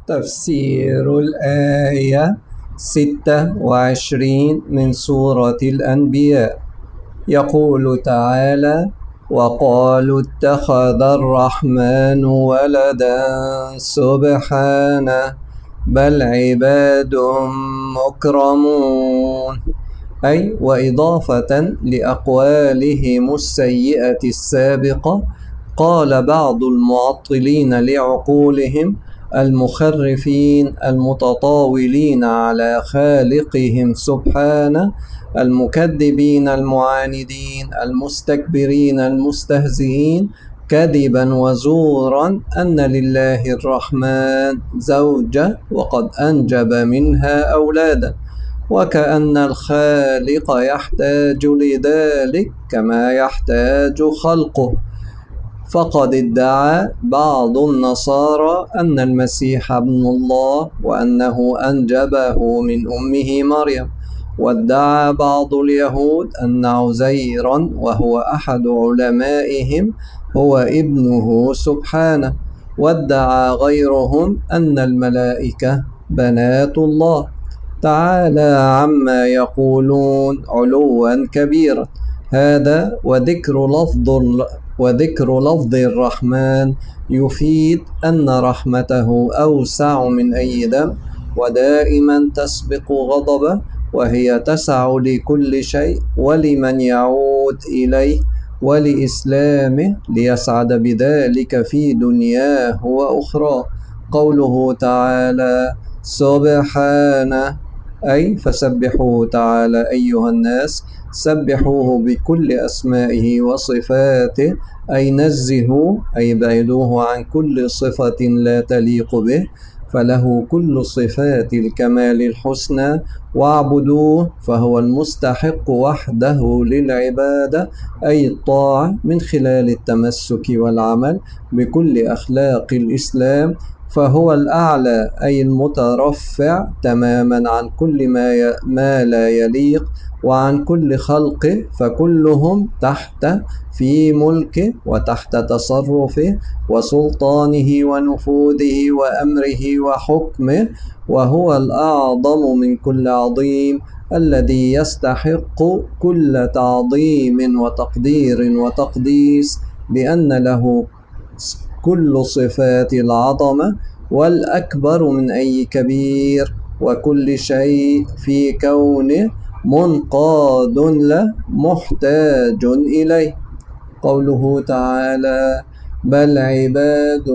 تفسير الآية 26 من سورة الأنبياء. يقول تعالى: وقالوا اتخذ الرحمن ولدا سبحانه بل عباد مكرمون. أي وإضافة لأقوالهم السيئة السابقة، قال بعض المعطلين لعقولهم المخرفين المتطاولين على خالقهم سبحانه، المكذبين المعاندين المستكبرين المستهزئين، كذبا وزورا، أن لله الرحمن زوجة وقد أنجب منها أولادا، وكأن الخالق يحتاج لذلك كما يحتاج خلقه. فقد ادعى بعض النصارى أن المسيح ابن الله وأنه أنجبه من أمه مريم، وادعى بعض اليهود أن عزيرا وهو أحد علمائهم هو ابنه سبحانه، وادعى غيرهم أن الملائكة بنات الله، تعالى عما يقولون علوا كبيرا. هذا وذكر لفظ الرحمن يفيد أن رحمته أوسع من أي ذنب، ودائما تسبق غضبه، وهي تسع لكل شيء ولمن يعود إليه ولإسلامه ليسعد بذلك في دنياه وأخراه. قوله تعالى سبحانه، أي فسبحوه تعالى أيها الناس، سبحوه بكل أسمائه وصفاته، أي نزهوا أي بعدوه عن كل صفة لا تليق به، فله كل صفات الكمال الحسنى، واعبدوه فهو المستحق وحده للعبادة أي الطاعة من خلال التمسك والعمل بكل أخلاق الإسلام، فهو الأعلى أي المترفع تماما عن كل ما لا يليق، وعن كل خلقه فكلهم تحته في ملكه وتحت تصرفه وسلطانه ونفوذه وأمره وحكمه، وهو الأعظم من كل عظيم الذي يستحق كل تعظيم وتقدير وتقديس، لأن له كل صفات العظمة، والأكبر من أي كبير، وكل شيء في كونه منقاد له محتاج إليه. قوله تعالى بل عباد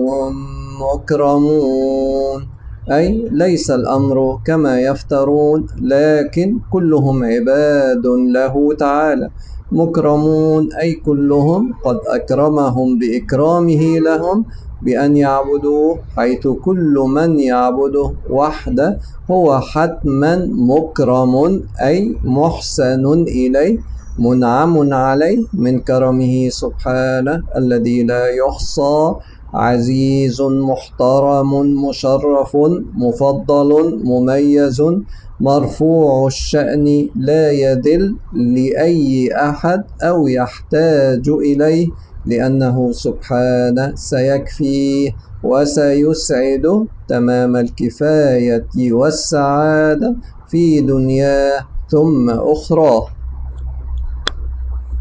مكرمون، أي ليس الأمر كما يفترون، لكن كلهم عباد له تعالى مكرمون، أي كلهم قد أكرمهم بإكرامه لهم بأن يعبدوه، حيث كل من يعبده وحده هو حتما مكرم أي محسن إليه منعم عليه من كرمه سبحانه الذي لا يحصى، عزيز محترم مشرف مفضل مميز مرفوع الشأن لا يذل لأي أحد أو يحتاج إليه، لأنه سبحانه سيكفيه وسيسعده تمام الكفاية والسعادة في دنياه ثم أخراه.